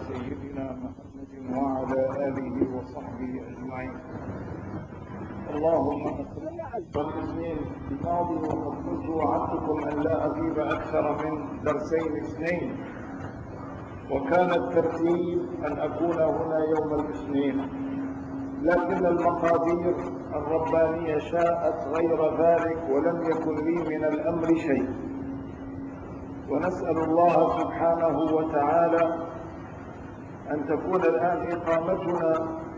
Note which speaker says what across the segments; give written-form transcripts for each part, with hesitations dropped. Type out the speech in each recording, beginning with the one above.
Speaker 1: سيدنا محمد وعلى آله وصحبه أجمعين. اللهم والاثنين الماضي وقد كنت وعدتكم أن لا أغيب أكثر من درسين اثنين، وكان الترتيب أن أكون هنا يوم الاثنين، لكن المقادير الربانية شاءت غير ذلك ولم يكن لي من الأمر شيء. ونسأل الله سبحانه وتعالى أن تكون الآن إقامتنا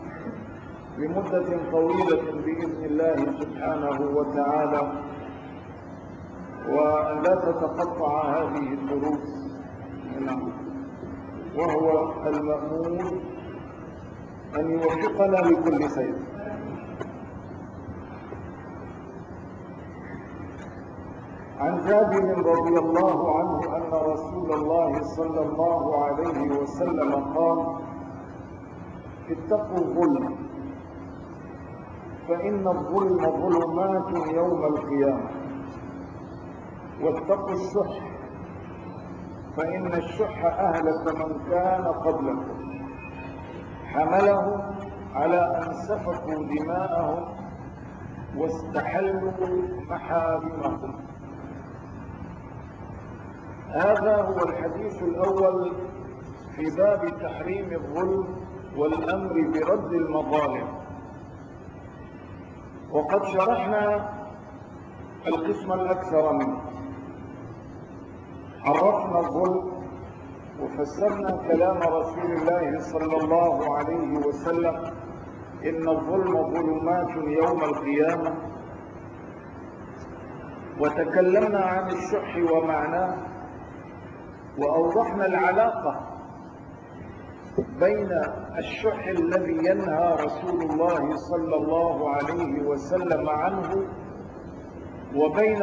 Speaker 1: لمدة طويلة بإذن الله سبحانه وتعالى، وأن لا تتقطع هذه الدروس، وهو المأمول أن يوفقنا لكل خير. عن جابر رضي الله عنه أن رسول الله صلى الله عليه وسلم قال: اتقوا الظلم فإن الظلم ظلمات يوم القيامة، واتقوا الشح فإن الشح أهلك من كان قبلكم، حملهم على أن سفكوا دماءهم واستحلوا محارمهم. هذا هو الحديث الأول في باب تحريم الظلم والأمر برد المظالم، وقد شرحنا القسم الأكثر منه. عرفنا الظلم وفسرنا كلام رسول الله صلى الله عليه وسلم: إن الظلم ظلمات يوم القيامة، وتكلمنا عن الشح ومعناه، وأوضحنا العلاقة بين الشح الذي ينهى رسول الله صلى الله عليه وسلم عنه وبين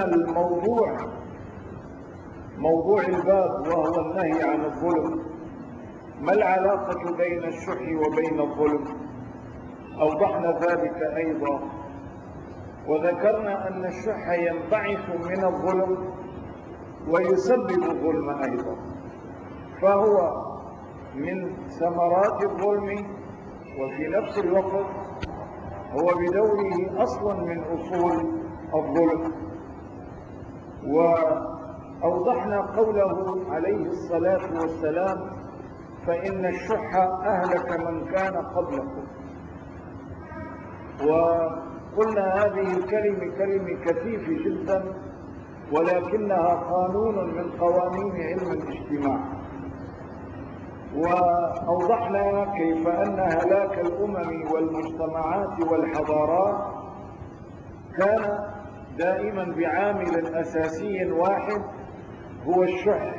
Speaker 1: موضوع الباب وهو النهي عن الظلم. ما العلاقة بين الشح وبين الظلم؟ أوضحنا ذلك أيضا، وذكرنا أن الشح ينبعث من الظلم ويسبب الظلم أيضا، فهو من ثمرات الظلم، وفي نفس الوقت هو بدوره أصل من أصول الظلم. وأوضحنا قوله عليه الصلاة والسلام: فإن الشح أهلك من كان قبلكم. وقلنا هذه كلمة كثيف جدا، ولكنها قانون من قوانين علم الاجتماع. وأوضحنا كيف أن هلاك الأمم والمجتمعات والحضارات كان دائما بعامل أساسي واحد، هو الشح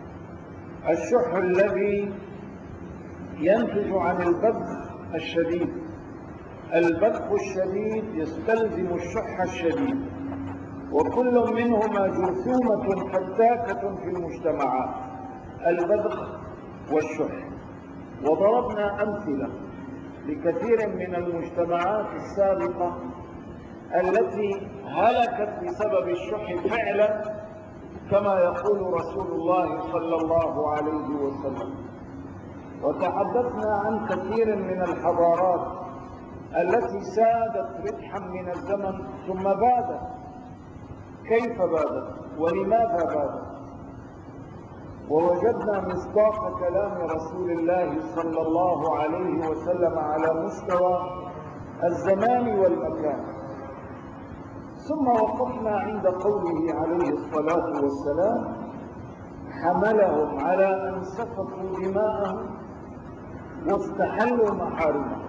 Speaker 1: الذي ينتج عن البذخ الشديد. البذخ الشديد يستلزم الشح الشديد، وكل منهما جرثومة فتاكة في المجتمعات، البذخ والشح. وضربنا أمثلة لكثير من المجتمعات السابقة التي هلكت بسبب الشح فعلا، كما يقول رسول الله صلى الله عليه وسلم. وتحدثنا عن كثير من الحضارات التي سادت ربحا من الزمن ثم بادت. كيف بادت ولماذا بادت؟ ووجدنا مصداق كلام رسول الله صلى الله عليه وسلم على مستوى الزمان والمكان. ثم وقفنا عند قوله عليه الصلاة والسلام: حملهم على أن سفكوا دماءهم واستحلوا محارمهم.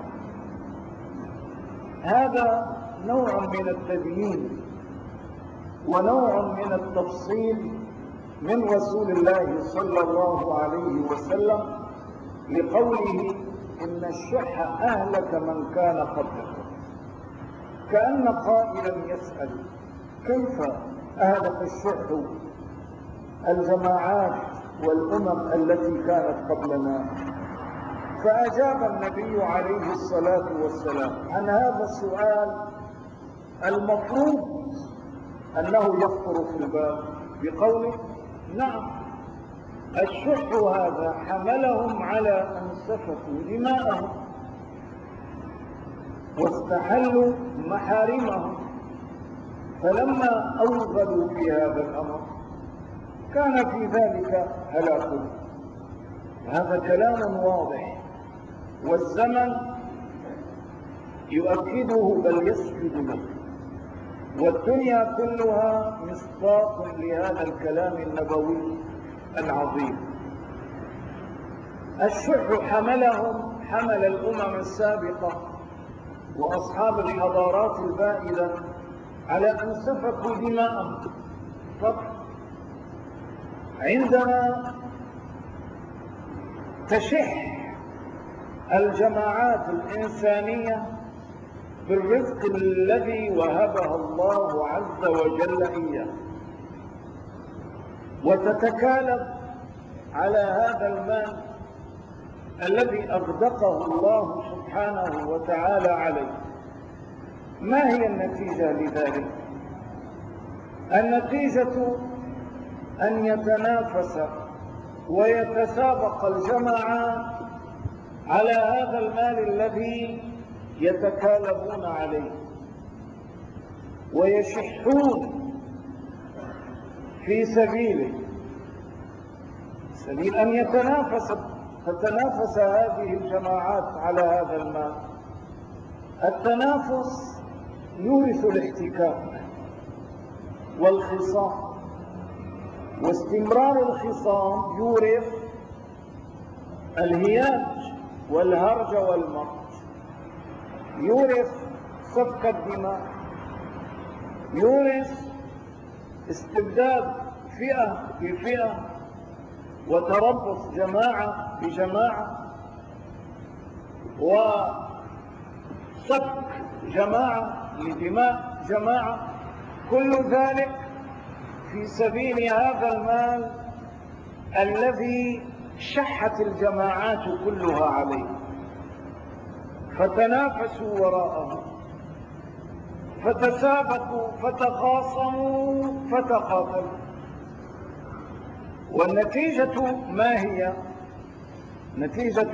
Speaker 1: هذا نوع من التبيين ونوع من التفصيل من رسول الله صلى الله عليه وسلم لقوله: إن الشح أهلك من كان قبلكم. كأن قائلا يسأل: كيف أهلك الشح الجماعات والأمم التي كانت قبلنا؟ فأجاب النبي عليه الصلاة والسلام عن هذا السؤال المفروض أنه يخطر في البال بقوله: نعم، الشح هذا حملهم على أن سفكوا دماءهم واستحلوا محارمهم، فلما أوغلوا في هذا الأمر كان في ذلك هلاكهم. هذا كلام واضح، والزمن يؤكده بل يسجد له، والدنيا كلها مصداق لهذا الكلام النبوي العظيم. الشح حمل الأمم السابقة وأصحاب الحضارات البائدة على أن سفكوا دماءهم. عندما تشح الجماعات الإنسانية بالرزق الذي وهبها الله عز وجل إياه وتتكالب على هذا المال الذي أغدقه الله سبحانه وتعالى عليه، ما هي النتيجة لذلك؟ النتيجة أن يتنافس ويتسابق الجماعات على هذا المال الذي يتكالبون عليه، ويشحون في سبيل أن تتنافس هذه الجماعات على هذا المال. التنافس يورث الاحتكاك والخصام، واستمرار الخصام يورث الهياج والهرج والمرج، يورث سفك الدماء، يورث استبداد فئة بفئة وتربص جماعة بجماعة وسفك جماعة لدماء جماعة، كل ذلك في سبيل هذا المال الذي شحت الجماعات كلها عليه، فتنافسوا وراءه، فتسابقوا، فتخاصموا، فتقاتلوا. والنتيجة ما هي؟ نتيجة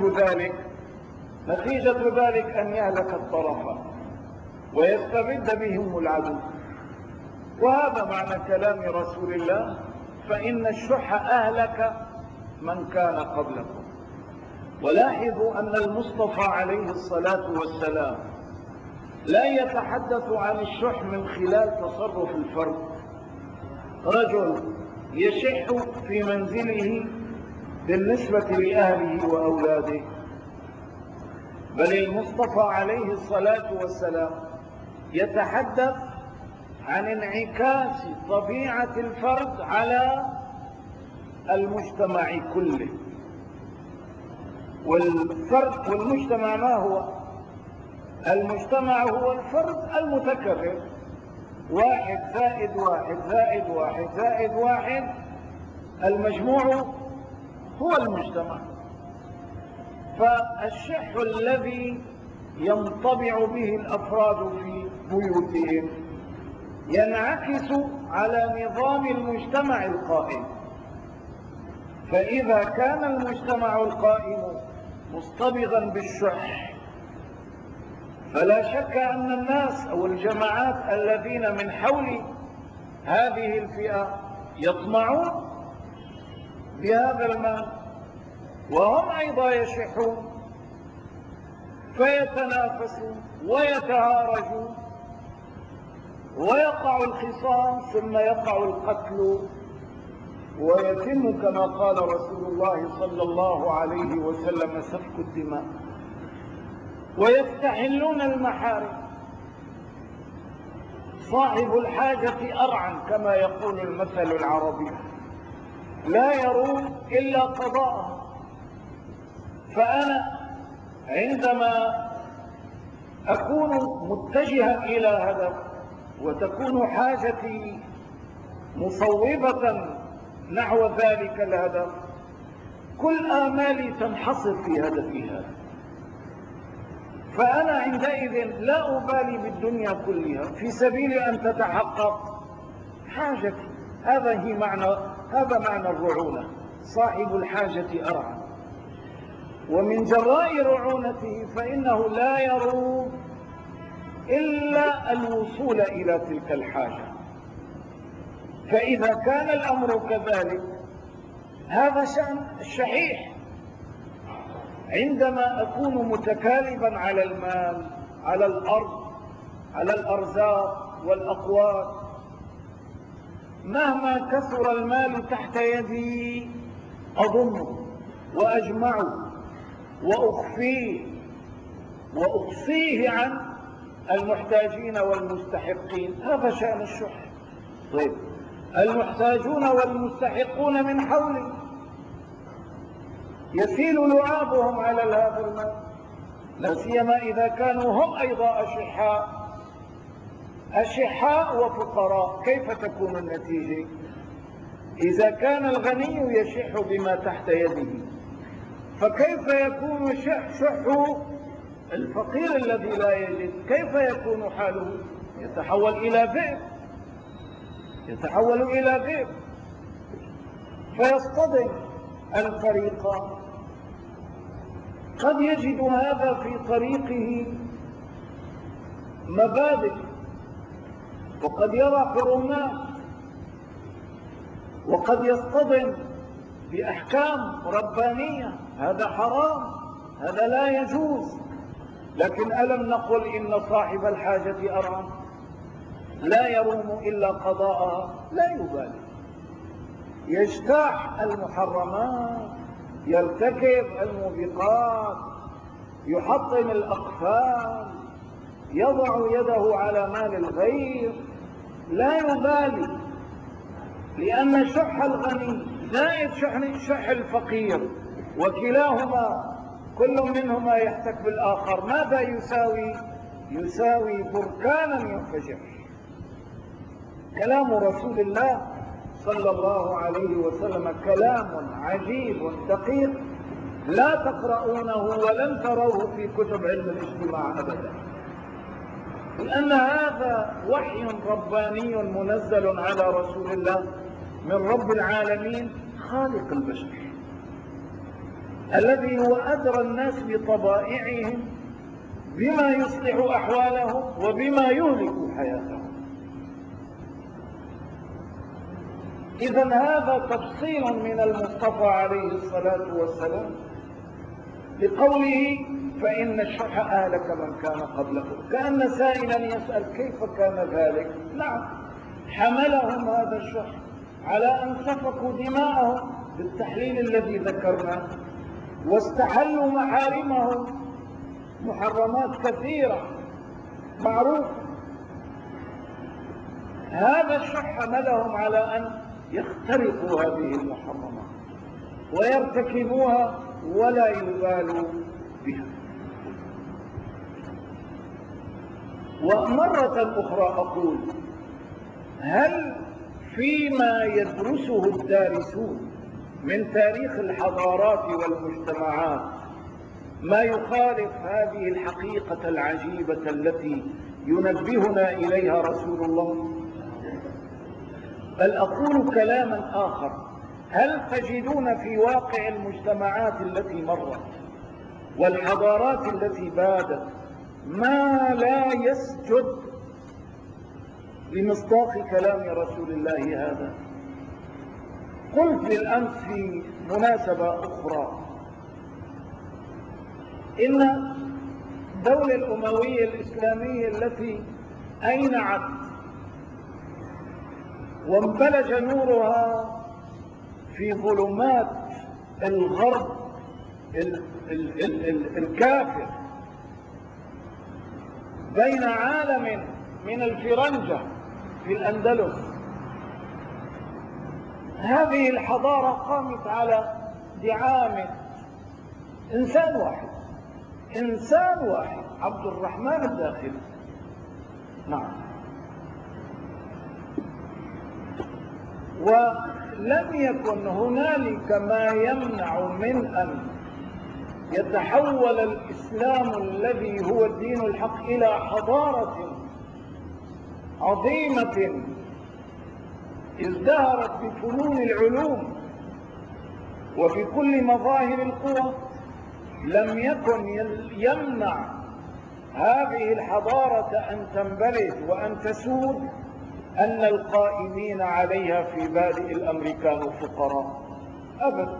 Speaker 1: ذلك أن يهلك الطرفان ويستبد بهم العدو. وهذا معنى كلام رسول الله: فإن الشح أهلك من كان قبلكم. ولاحظوا أن المصطفى عليه الصلاة والسلام لا يتحدث عن الشح من خلال تصرف الفرد، رجل يشح في منزله بالنسبة لأهله وأولاده، بل المصطفى عليه الصلاة والسلام يتحدث عن انعكاس طبيعة الفرد على المجتمع كله. والفرد والمجتمع ما هو؟ المجتمع هو الفرد المتكرر، 1 زائد 1 زائد 1 زائد 1، المجموع هو المجتمع. فالشح الذي ينطبع به الأفراد في بيوتهم ينعكس على نظام المجتمع القائم. فإذا كان المجتمع القائم مصطبغا بالشح، فلا شك أن الناس أو الجماعات الذين من حول هذه الفئة يطمعون بهذا المال، وهم أيضا يشحون، فيتنافسون ويتهارجون، ويقع الخصام، ثم يقع القتل، ويتم كما قال رسول الله صلى الله عليه وسلم سفك الدماء، ويستحلون المحارم. صاحب الحاجة أرعن كما يقول المثل العربي، لا يروم إلا قضاءه. فأنا عندما أكون متجها إلى هدف وتكون حاجتي مصوبة نحو ذلك الهدف، كل آمالي تنحصر في هدفي هذا، فأنا عندئذ لا أبالي بالدنيا كلها في سبيل أن تتحقق حاجتي. هذا معنى الرعونة. صاحب الحاجة أرعى، ومن جراء رعونته فإنه لا يروم إلا الوصول إلى تلك الحاجة. فإذا كان الأمر كذلك هذا شأن الشحيح. عندما أكون متكالبا على المال، على الأرض، على الأرزاق والأقوات، مهما كثر المال تحت يدي أضمه وأجمعه وأخفيه وأقصيه عن المحتاجين والمستحقين. هذا شأن الشح. طيب، المحتاجون والمستحقون من حولي يسيل لعابهم على هذا المال، لا سيما إذا كانوا هم أيضا أشحاء وفقراء. كيف تكون النتيجة؟ إذا كان الغني يشح بما تحت يده، فكيف يكون شح الفقير الذي لا يجد؟ كيف يكون حاله؟ يتحول إلى ذئب، فيصطدم الفريقان. قد يجد هذا في طريقه مبادئ، وقد يرى حرمات، وقد يصطدم بأحكام ربانية. هذا حرام، هذا لا يجوز. لكن ألم نقل إن صاحب الحاجة أرعى؟ لا يروم إلا قضاءها، لا يبالي، يجتاح المحرمات، يرتكب الموبقات، يحطم الأقفال، يضع يده على مال الغير، لا يبالي. لأن شح الغني زائد شح الفقير، وكلاهما كل منهما يحتك بالآخر، ماذا يساوي بركانا ينفجر. كلام رسول الله صلى الله عليه وسلم كلام عجيب دقيق، لا تقرؤونه ولن تروه في كتب علم الاجتماع أبدا، لأن هذا وحي رباني منزل على رسول الله من رب العالمين خالق البشر، الذي هو أدرى الناس بطبائعهم، بما يصلح أحوالهم وبما يهلك حياتهم. إذن هذا تفصيل من المصطفى عليه الصلاة والسلام بقوله فإن الشح أهلك من كان قبلكم. كأن سائلا يسأل كيف كان ذلك؟ نعم، حملهم هذا الشح على أن سفكوا دماءهم بالتحليل الذي ذكرناه، واستحلوا محارمهم، محرمات كثيرة معروفة. هذا الشح حملهم على أن يخترقوا هذه المحرمات ويرتكبوها ولا يبالوا بها. ومرة أخرى أقول: هل فيما يدرسه الدارسون من تاريخ الحضارات والمجتمعات ما يخالف هذه الحقيقة العجيبة التي ينبهنا إليها رسول الله؟ بل أقول كلاما آخر: هل تجدون في واقع المجتمعات التي مرت والحضارات التي بادت ما لا يسجد لمصداق كلام رسول الله هذا؟ قلت بالأمس في مناسبة أخرى إن الدولة الأموية الإسلامية التي أينعت وانبلج نورها في ظلمات الغرب الكافر بين عالم من الفرنجة في الأندلس، هذه الحضارة قامت على دعامة إنسان واحد، عبد الرحمن الداخلي. نعم. ولم يكن هنالك ما يمنع من أن يتحول الإسلام الذي هو الدين الحق إلى حضارة عظيمة ازدهرت بفنون العلوم وفي كل مظاهر القوى، لم يكن يمنع هذه الحضارة أن تنبلج وأن تسود أن القائمين عليها في بادئ الأمر كانوا فقراء أبدا.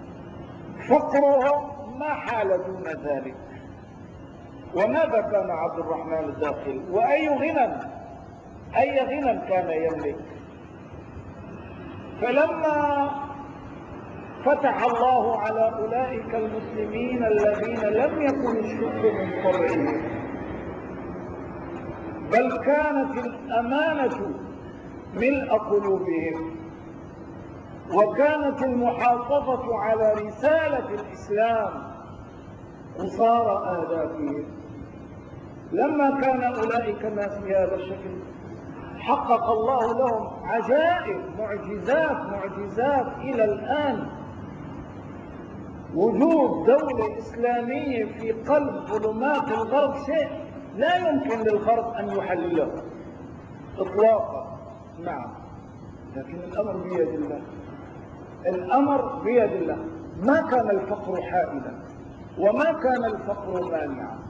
Speaker 1: فقرهم ما حال دون ذلك. وماذا كان عبد الرحمن الداخل؟ وأي غنى كان يملك؟ فلما فتح الله على أولئك المسلمين الذين لم يكن الشكر من طبعهم، بل كانت الأمانة ملء قلوبهم، وكانت المحافظة على رسالة الإسلام قصار آدابهم، لما كان أولئك الناس بهذا الشكل حقق الله لهم عجائب، معجزات إلى الآن. وجود دولة إسلامية في قلب ظلمات الغرب شيء لا يمكن للغرب أن يحلله إطلاقا. نعم، لكن الأمر بيد الله، الأمر بيد الله. ما كان الفقر حائلا وما كان الفقر مانعا.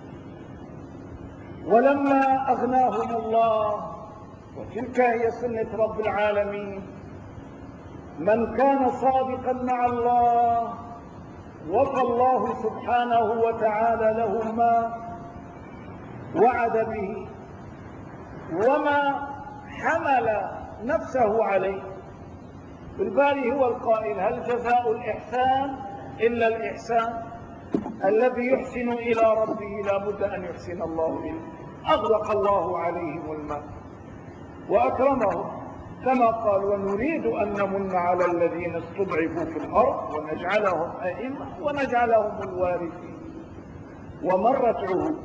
Speaker 1: ولما أغناهم الله، وتلك هي سنة رب العالمين، من كان صادقا مع الله وفى الله سبحانه وتعالى له ما وعد به وما حمل نفسه عليه. الباري هو القائل: هل جزاء الإحسان إلا الإحسان؟ الذي يحسن إلى ربه لا بد أن يحسن الله به. أغلق الله عليهم الماء وأكرمهم، كما قال: ونريد أن نمن على الذين استضعفوا في الأرض ونجعلهم أئمة ونجعلهم الوارثين. ومرت عهود،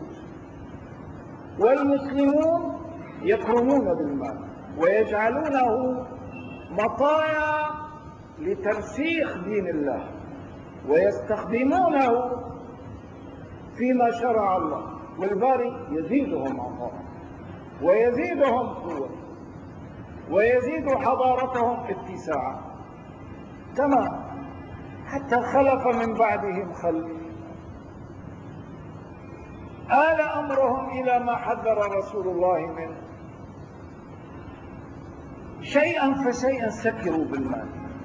Speaker 1: والمسلمون يكرمون بالمال ويجعلونه مطايا لترسيخ دين الله، ويستخدمونه فيما شرع الله، والباري يزيدهم عطاء ويزيدهم قوة ويزيد حضارتهم اتساعا. تمام. حتى خلف من بعدهم خلف آل أمرهم إلى ما حذر رسول الله منه. شيئا فشيئا سكروا بالمال،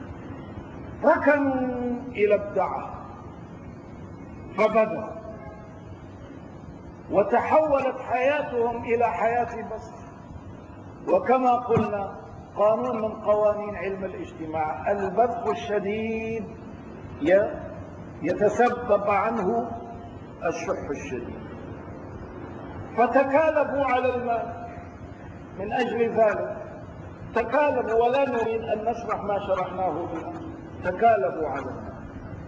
Speaker 1: ركنوا إلى الدعة فبدأ، وتحولت حياتهم إلى حياة بس. وكما قلنا، قانون من قوانين علم الاجتماع: البذخ الشديد يتسبب عنه الشح الشديد. فتكالبوا على المال. من أجل ذلك تكالبوا، ولا نريد أن نشرح ما شرحناه بالأمس. تكالبوا على المال.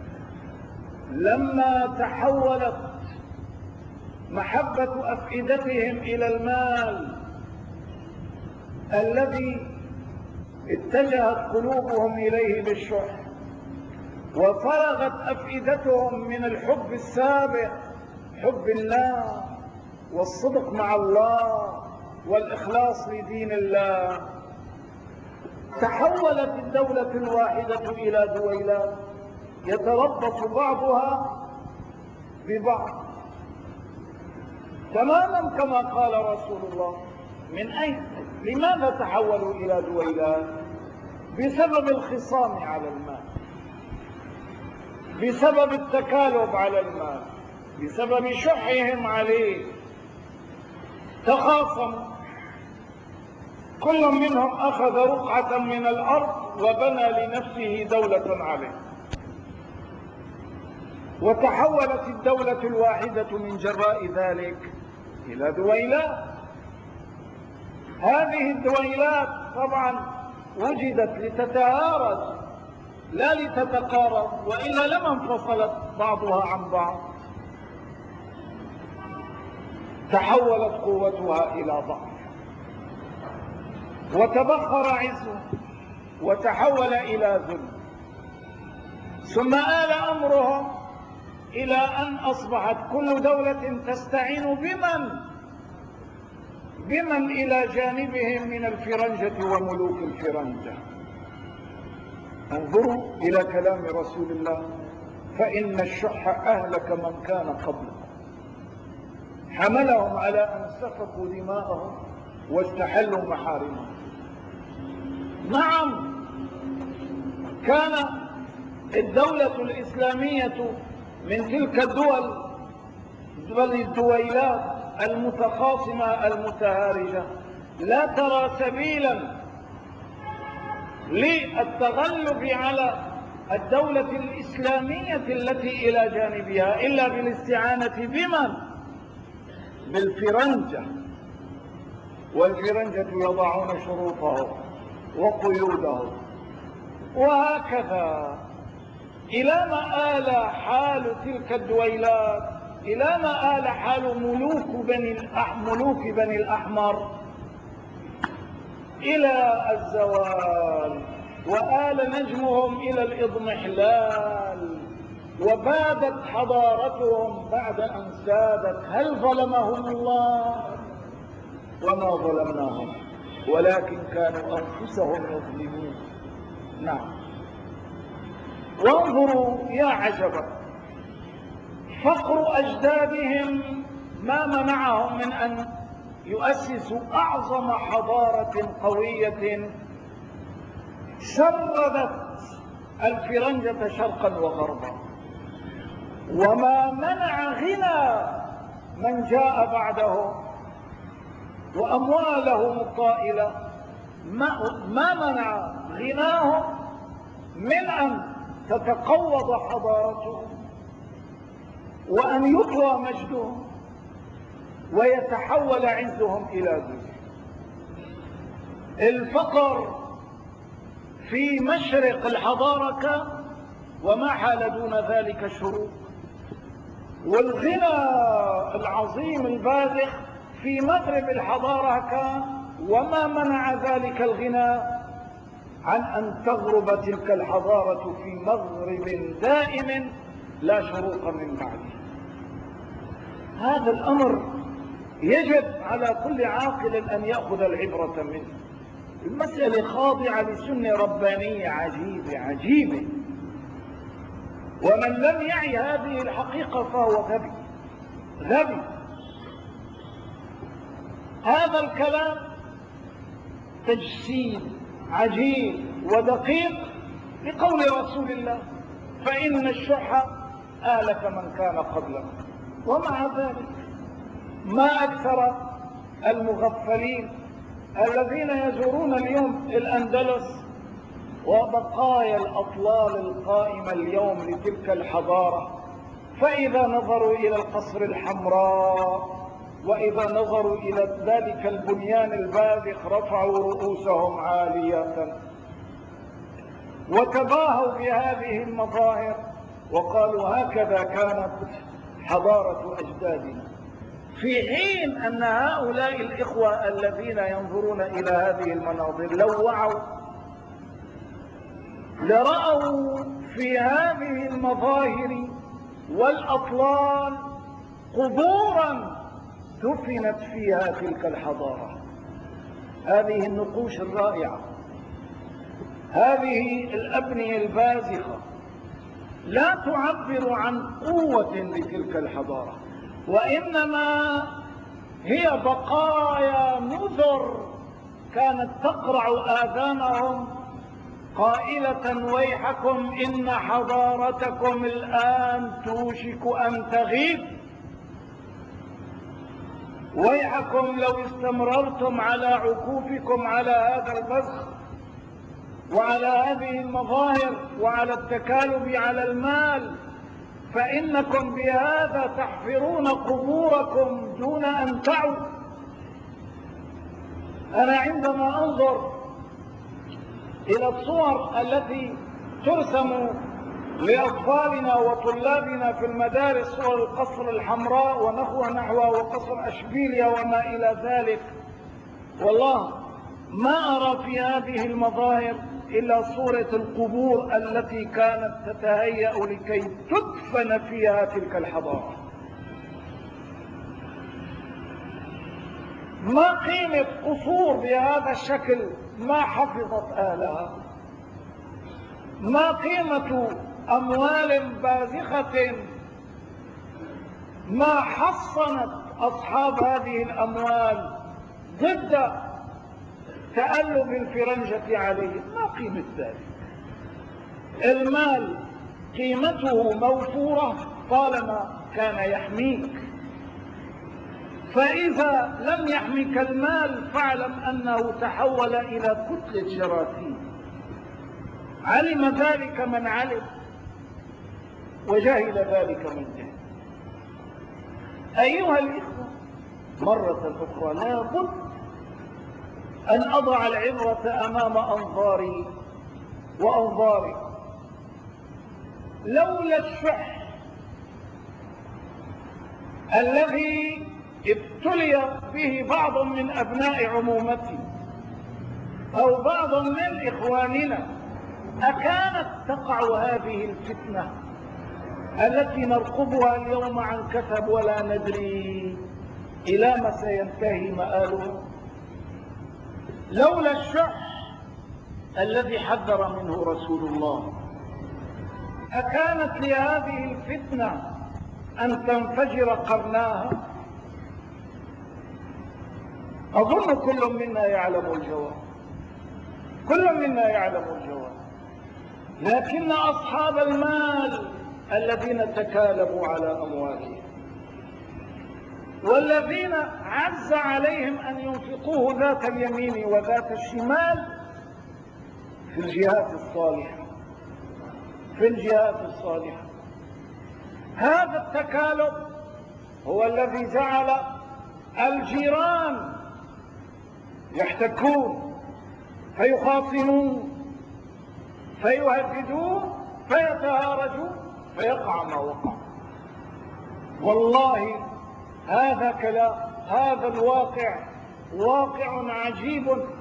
Speaker 1: لما تحولت محبة أفئدتهم إلى المال الذي اتجهت قلوبهم إليه بالشح، وفرغت أفئدتهم من الحب السابق، حب الله والصدق مع الله والإخلاص لدين الله، تحولت الدولة الواحدة إلى دويلات يتربص بعضها ببعض، تماما كما قال رسول الله. من أين؟ لماذا تحولوا إلى دويلات؟ بسبب الخصام على المال، بسبب التكالب على المال، بسبب شحهم عليه. تخاصموا، كل منهم أخذ رقعة من الأرض وبنى لنفسه دولة عليه، وتحولت الدولة الواحدة من جراء ذلك إلى دويلات. هذه الدويلات طبعا وجدت لتتهارس لا لتتقارب، وإلا لما انفصلت بعضها عن بعض. تحولت قوتها إلى ضعف، وتبخر عزه، وتحول إلى ذل. ثم آل أمرهم إلى أن أصبحت كل دولة تستعين بمن إلى جانبهم من الفرنجة وملوك الفرنجة. انظروا إلى كلام رسول الله: فإن الشح أهلك من كان قبلكم، حملهم على أن سفكوا دماءهم واستحلوا محارمهم. نعم، كان الدولة الإسلامية من تلك الدويلات المتخاصمة المتهارجة لا ترى سبيلا للتغلب على الدولة الإسلامية التي إلى جانبها إلا بالاستعانة بمن؟ بالفرنجة. والفرنجة يضعون شروطهم وقيودهم، وهكذا إلى ما آل حال تلك الدويلات، إلى ما آل حال ملوك بني الأحمر إلى الزوال، وآل نجمهم إلى الإضمحلال، وبادت حضارتهم بعد أن سادت. هل ظلمهم الله؟ وما ظلمناهم، ولكن كانوا أنفسهم يظلمون. نعم. وانظروا يا عجبا، فقر أجدادهم ما منعهم من أن يؤسسوا أعظم حضارة قوية شردت الفرنجة شرقا وغربا، وما منع غنى من جاء بعده وأموالهم الطائلة، ما منع غناهم من أن تتقوض حضارتهم وأن يطوى مجدهم ويتحول عزهم إلى ذل. الفقر في مشرق الحضارة كان، وما حال دون ذلك الشروق، والغنى العظيم البازخ في مغرب الحضارة كان، وما منع ذلك الغنى عن أن تغرب تلك الحضارة في مغرب دائم لا شروق من بعده. هذا الأمر يجب على كل عاقل أن يأخذ العبرة منه. المسألة خاضعة لسنة ربانية عجيبة، ومن لم يعي هذه الحقيقة فهو غبي. هذا الكلام تجسيد عجيب ودقيق لقول رسول الله: فإن الشح آلك من كان قبلك. ومع ذلك ما أكثر المغفلين الذين يزورون اليوم الأندلس وبقايا الأطلال القائمة اليوم لتلك الحضارة، فإذا نظروا إلى القصر الحمراء وإذا نظروا إلى ذلك البنيان الباذخ رفعوا رؤوسهم عالية وتباهوا بهذه المظاهر وقالوا: هكذا كانت حضارة أجدادنا. في حين أن هؤلاء الإخوة الذين ينظرون إلى هذه المناظر لو وعوا لرأوا في هذه المظاهر والأطلال قبورا دفنت فيها تلك الحضارة. هذه النقوش الرائعة، هذه الأبنية البازخة لا تعبر عن قوة لتلك الحضارة، وإنما هي بقايا نذر كانت تقرع آذانهم قائلة: ويحكم إن حضارتكم الآن توشك أن تغيب، ويحكم لو استمررتم على عكوفكم على هذا البذخ وعلى هذه المظاهر وعلى التكالب على المال، فإنكم بهذا تحفرون قبوركم دون أن تعوا. أنا عندما أنظر إلى الصور التي ترسم لأطفالنا وطلابنا في المدارس، صور القصر الحمراء ونحوها وقصر أشبيليا وما إلى ذلك، والله ما أرى في هذه المظاهر إلا صورة القبور التي كانت تتهيأ لكي تدفن فيها تلك الحضارة. ما قيمة قصور بهذا الشكل ما حفظت أهلها؟ ما قيمة أموال باذخة ما حصنت أصحاب هذه الأموال ضد تألب الفرنجة عليهم؟ ما قيمة ذلك؟ المال قيمته موفورة طالما كان يحميك، فإذا لم يحمك المال فاعلم أنه تحول إلى كتلة جراثيم. علم ذلك من علم، وجهل ذلك من جهل. أيها الإخوة، مرة أخرى لابد أن أضع العبرة أمام أنظاري وأنظاري. لولا الشح الذي ابتلي به بعض من أبناء عمومتي أو بعض من إخواننا أكانت تقع هذه الفتنة التي نرقبها اليوم عن كثب ولا ندري إلى ما سينتهي مآله؟ لولا الشح الذي حذر منه رسول الله أكانت لهذه الفتنة أن تنفجر قرناها؟ أظن كل منا يعلم الجواب، كل منا يعلم الجواب. لكن أصحاب المال الذين تكالبوا على أموالهم والذين عز عليهم أن ينفقوه ذات اليمين وذات الشمال في الجهات الصالحة، في الجهات الصالحة، هذا التكالب هو الذي جعل الجيران يحتكون فيخاصمون فيهددون فيتهارجون فيقع ما وقع. والله هذا كلام، هذا الواقع واقع عجيب،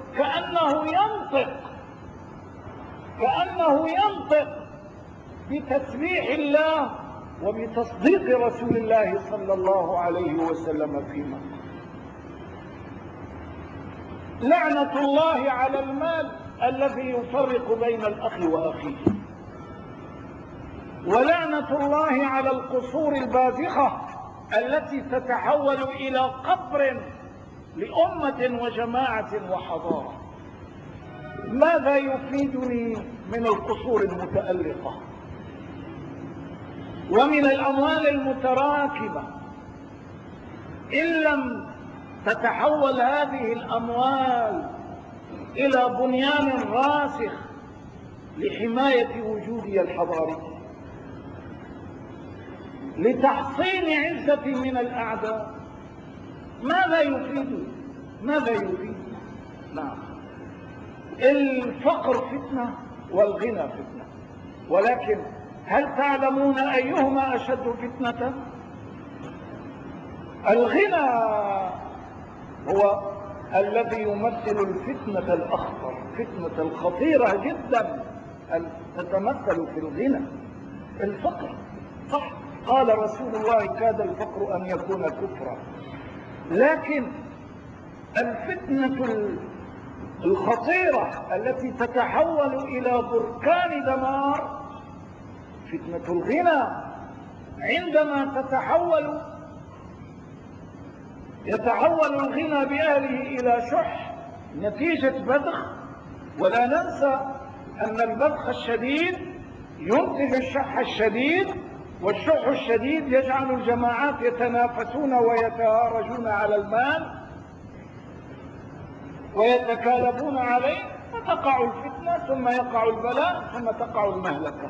Speaker 1: كأنه ينطق بتسبيح الله وبتصديق رسول الله صلى الله عليه وسلم فيما قال. لعنة الله على المال الذي يفرق بين الأخ وأخيه، ولعنة الله على القصور الباذخة التي تتحول إلى قبر لأمة وجماعة وحضارة. ماذا يفيدني من القصور المتألقة ومن الأموال المتراكمة إن لم تتحول هذه الأموال إلى بنيان راسخ لحماية وجودي الحضاري، لتحصين عزتي من الأعداء؟ ماذا يفيد؟ ماذا يفيد؟ نعم، الفقر فتنة والغنى فتنة، ولكن هل تعلمون أيهما أشد فتنة؟ الغنى هو الذي يمثل الفتنة الأخطر، فتنة الخطيرة جدا تتمثل في الغنى. الفقر صح، قال رسول الله: كاد الفقر أن يكون كفرا. لكن الفتنة الخطيرة التي تتحول إلى بركان دمار فتنة الغنى. عندما يتحول الغنى بأهله إلى شح نتيجة بذخ، ولا ننسى أن البذخ الشديد ينتج الشح الشديد، والشح الشديد يجعل الجماعات يتنافسون ويتهارجون على المال ويتكالبون عليه، فتقع الفتنة ثم يقع البلاء ثم تقع المهلكة.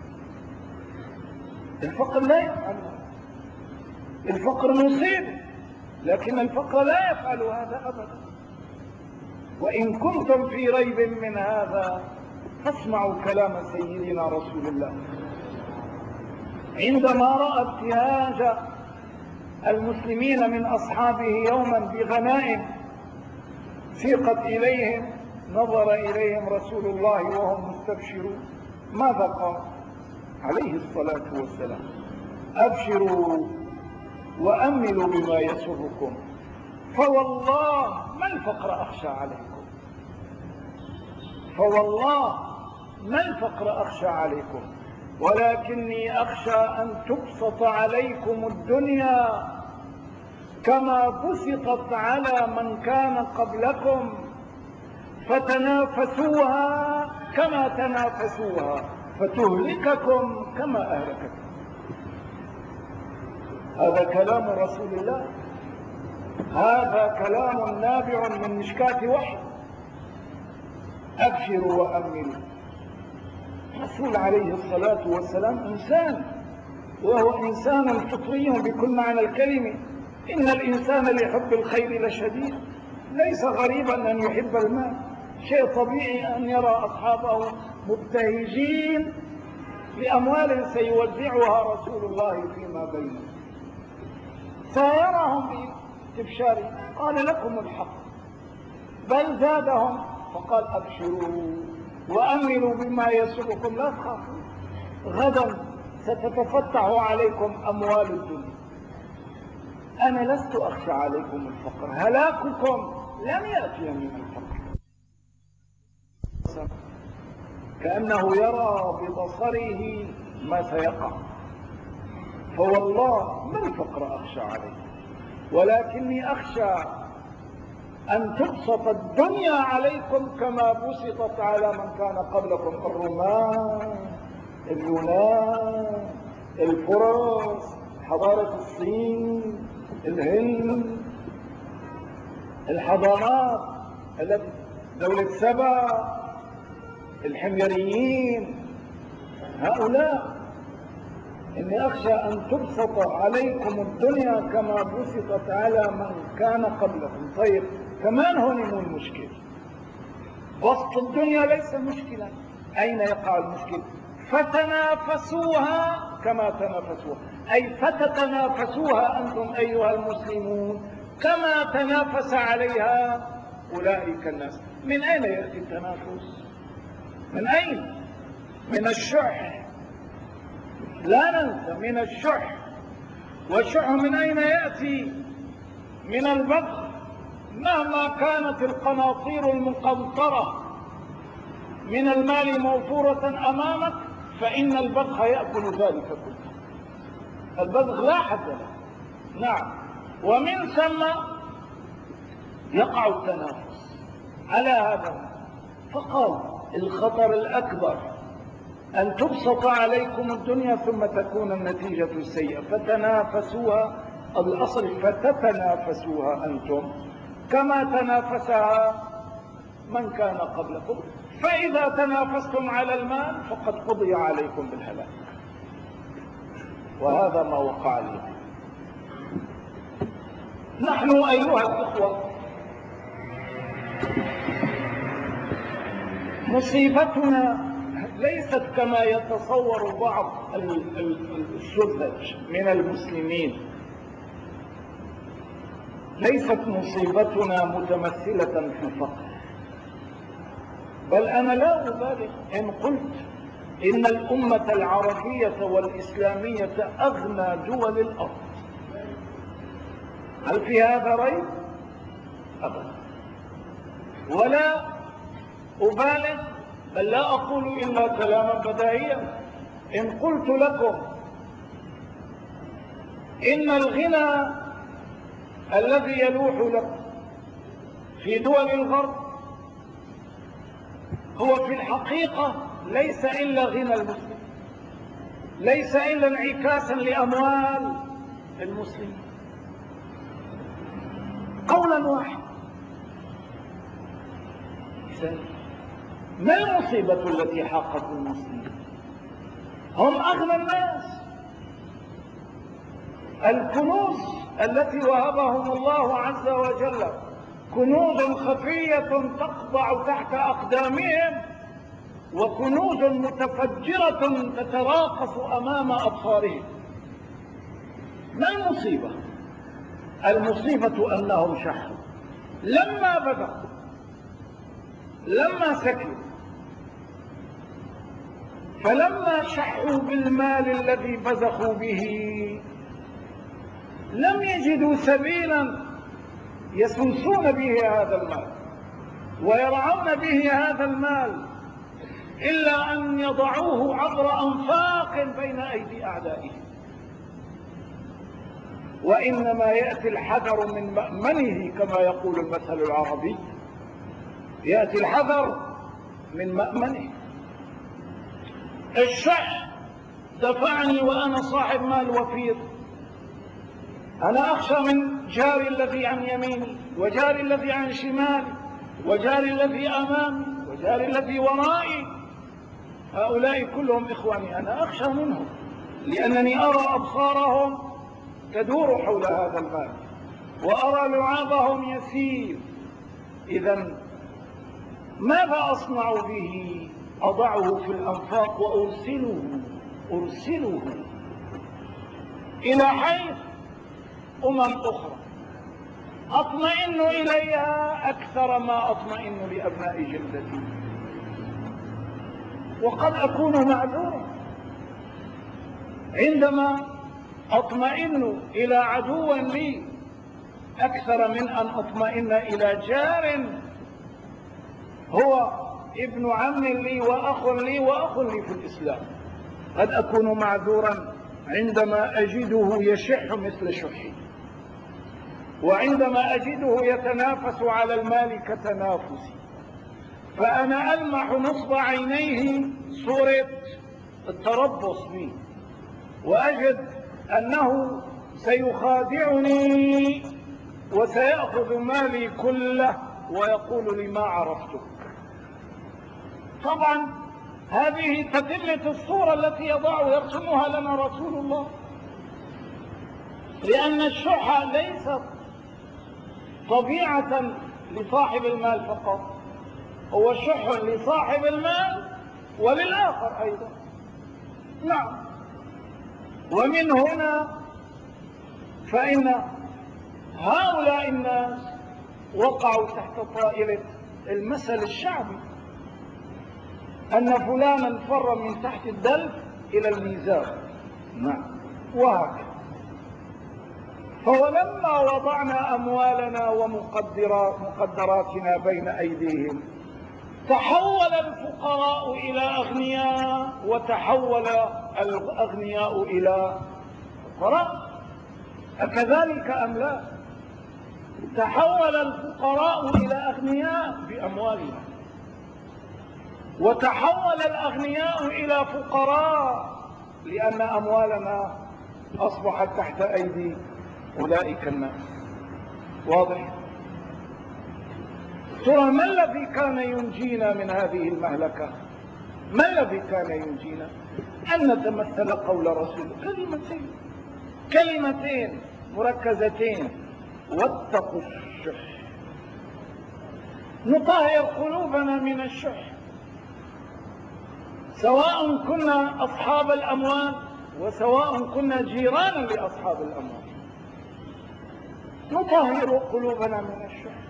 Speaker 1: الفقر لا يفعل، الفقر مصيب، لكن الفقر لا يفعل هذا أبدا. وإن كنتم في ريب من هذا فاسمعوا كلام سيدنا رسول الله عندما رأى ابتهاج المسلمين من أصحابه يوما بغنائم سيقت إليهم، نظر إليهم رسول الله وهم مستبشرون، ماذا قال عليه الصلاة والسلام؟ أبشروا وأملوا بما يسركم، فوالله ما الفقر أخشى عليكم، فوالله ما الفقر أخشى عليكم، ولكني أخشى أن تبسط عليكم الدنيا كما بسطت على من كان قبلكم فتنافسوها كما تنافسوها فتهلككم كما أهلكتكم. هذا كلام رسول الله، هذا كلام نابع من مشكاة وحي. أبشروا وأمنوا. الرسول عليه الصلاة والسلام إنسان، وهو إنسان فطري بكل معنى الكلمة. إن الإنسان لحب الخير لشديد، ليس غريبا أن يحب المال، شيء طبيعي أن يرى أصحابه مبتهجين بأموال سيوزعها رسول الله فيما بينهم، سيراهم باستبشاره. قال لكم الحق، بل زادهم فقال أبشروا وأمنوا بما يسركم لا تخافوا، غدا ستتفتح عليكم أموال الدنيا. أنا لست أخشى عليكم الفقر، هلاككم لم يأتي من الفقر. كأنه يرى ببصره ما سيقع، فوالله ما الفقر أخشى عليكم، ولكني أخشى أن تبسط الدنيا عليكم كما بسطت على من كان قبلكم، الرومان، اليونان، الفرس، حضارة الصين، الهند، الحضارات التي دولة سبا، الحميريين، هؤلاء. إني أخشى أن تبسط عليكم الدنيا كما بسطت على من كان قبلكم. طيب كمان هون مو المشكلة، بسط الدنيا ليس مشكلة. أين يقع المشكلة؟ فتنافسوها كما تنافسوها، أي فتتنافسوها أنتم أيها المسلمون كما تنافس عليها أولئك الناس. من أين يأتي التنافس؟ من أين؟ من الشح. لا ننسى من الشح. والشح من أين يأتي؟ من البخل. مهما كانت القناطير المقنطرة من المال موفورة أمامك فإن البخل يأكل ذلك كله. البخل لا حد له. نعم، ومن ثم يقع التنافس على هذا. فقال الخطر الأكبر أن تبسط عليكم الدنيا ثم تكون النتيجة السيئة. فتنافسوها، الأصل فتتنافسوها أنتم كما تنافسها من كان قبلكم، فإذا تنافستم على المال فقد قضي عليكم بالهلاك. وهذا ما وقع لي. نحن أيها الإخوة مصيبتنا ليست كما يتصور بعض السذج من المسلمين. ليست مصيبتنا متمثلة في الفقر، بل أنا لا أبالغ إن قلت إن الأمة العربية والإسلامية أغنى دول الأرض. هل في هذا ريب؟ أبدا. ولا أبالغ، بل لا أقول إلا كلاما بديهيا إن قلت لكم إن الغنى الذي يلوح لكم في دول الغرب هو في الحقيقة ليس إلا غنى المسلم، ليس إلا انعكاسا لأموال المسلمين. قولا واحد، ما المصيبة التي حاقت المسلمين؟ هم أغنى الناس. الكنوز التي وهبهم الله عز وجل كنوز خفية تخضع تحت أقدامهم، وكنوز متفجرة تتراقص أمام أبصارهم. ما المصيبة؟ المصيبة أنهم شحوا لما بدأوا، لما سكنوا، فلما شحوا بالمال الذي بزخوا به لم يجدوا سبيلا يسوسون به هذا المال ويرعون به هذا المال إلا أن يضعوه عبر أنفاق بين أيدي أعدائهم، وإنما يأتي الحذر من مأمنه كما يقول المثل العربي، يأتي الحذر من مأمنه. الشح دفعني وأنا صاحب مال وفير، أنا أخشى من جاري الذي عن يميني، وجاري الذي عن شمالي، وجاري الذي أمامي، وجاري الذي ورائي، هؤلاء كلهم إخواني، أنا أخشى منهم لأنني أرى أبصارهم تدور حول هذا المال، وأرى لعابهم يسير. إذن ماذا أصنع به؟ أضعه في الأنفاق وأرسله إلى حيث أخرى أطمئن إليها أكثر ما أطمئن لأبناء جلدتي، وقد أكون معذورا عندما أطمئن إلى عدو لي أكثر من أن أطمئن إلى جار هو ابن عم لي وأخ لي في الإسلام. قد أكون معذورا عندما أجده يشح مثل شحي، وعندما أجده يتنافس على المال كتنافسي، فأنا ألمح نصب عينيه صورة التربص بي، وأجد أنه سيخادعني وسيأخذ مالي كله ويقول لي ما عرفتك. طبعا هذه تتمة الصورة التي يرسمها لنا رسول الله، لأن الشح ليست طبيعة لصاحب المال فقط، هو شح لصاحب المال وللآخر أيضا. نعم. ومن هنا فإن هؤلاء الناس وقعوا تحت طائلة المثل الشعبي أن فلانا فر من تحت الدلف إلى الميزان. نعم. وهكذا. فولما وضعنا أموالنا ومقدراتنا بين أيديهم تحول الفقراء إلى أغنياء، وتحول الأغنياء إلى فقراء. أكذلك أم لا؟ تحول الفقراء إلى أغنياء بأموالنا، وتحول الأغنياء إلى فقراء لأن أموالنا أصبحت تحت أيدي أولئك الناس. واضح؟ ترى ما الذي كان ينجينا من هذه المهلكة؟ ما الذي كان ينجينا؟ أن نتمثل قول رسول كلمتين مركزتين: واتقوا الشح. نطهر قلوبنا من الشح، سواء كنا أصحاب الأموال وسواء كنا جيرانا لأصحاب الأموال. نطهر قلوبنا من الشح،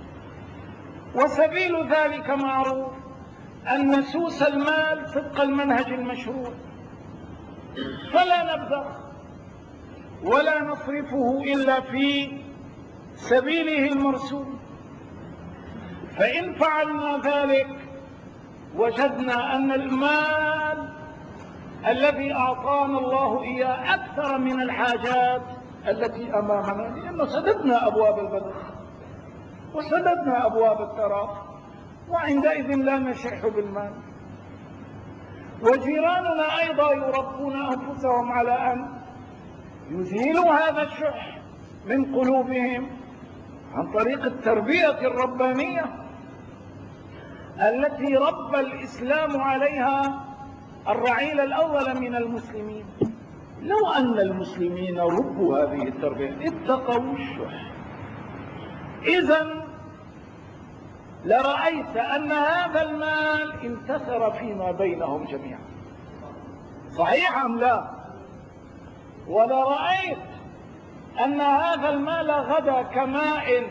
Speaker 1: وسبيل ذلك معروف: أن نسوس المال طبق المنهج المشروع، فلا نبذخ ولا نصرفه إلا في سبيله المرسوم. فإن فعلنا ذلك وجدنا أن المال الذي أعطانا الله إياه أكثر من الحاجات التي أمامنا، لأنه سددنا أبواب البذخ وسددنا أبواب التراف، وعندئذ لا نشح بالمال. وجيراننا أيضا يربون أنفسهم على أن يزيلوا هذا الشح من قلوبهم عن طريق التربية الربانية التي ربى الإسلام عليها الرعيل الأول من المسلمين. لو أن المسلمين ربوا هذه التربية اتقوا الشح، إذن لرأيت أن هذا المال انتثر فيما بينهم جميعا. صحيح أم لا؟ ولرأيت أن هذا المال غدا كماء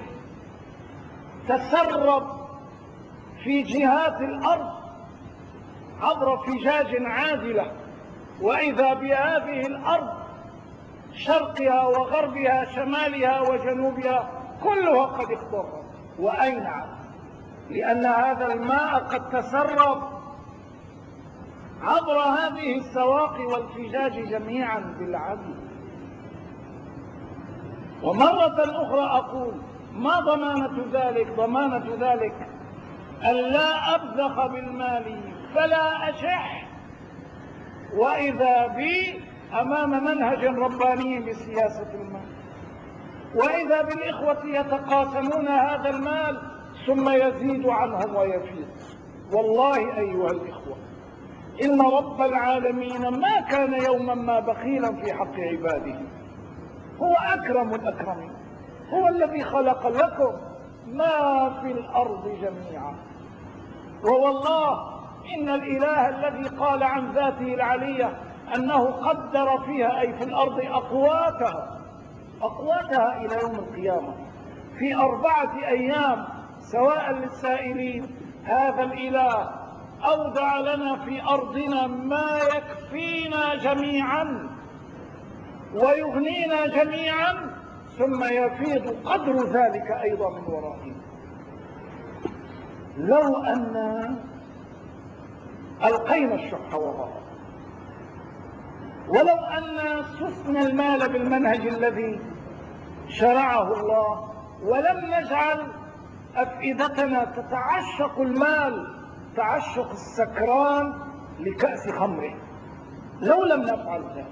Speaker 1: تسرب في جهات الأرض عبر فجاج عادلة، وإذا بهذه الأرض شرقها وغربها شمالها وجنوبها كلها قد اخضرت. وأين عاد؟ لأن هذا الماء قد تسرب
Speaker 2: عبر هذه السواقي والفجاج جميعا بالعدل. ومرة أخرى أقول: ما ضمانة ذلك أن لا أبذخ بالمال فلا أشح، وإذا بي أمام منهج رباني بسياسة المال، وإذا بالإخوة يتقاسمون هذا المال ثم يزيد عنهم ويفيض. والله أيها الإخوة، إن رب العالمين ما كان يوما ما بخيلا في حق عباده، هو أكرم الأكرمين، هو الذي خلق لكم ما في الأرض جميعا. ووالله إن الإله الذي قال عن ذاته العلية أنه قدر فيها، أي في الأرض، أقواتها إلى يوم القيامة في 4 أيام، سواء للسائلين. هذا الإله أودع لنا في أرضنا ما يكفينا جميعا ويغنينا جميعا، ثم يفيض قدر ذلك أيضا من ورائنا. لو أن ألقينا الشح وراءه، ولو أن سفنا المال بالمنهج الذي شرعه الله، ولم نجعل أفئدتنا تتعشق المال تعشق السكران لكأس خمره، لو لم نفعل ذلك،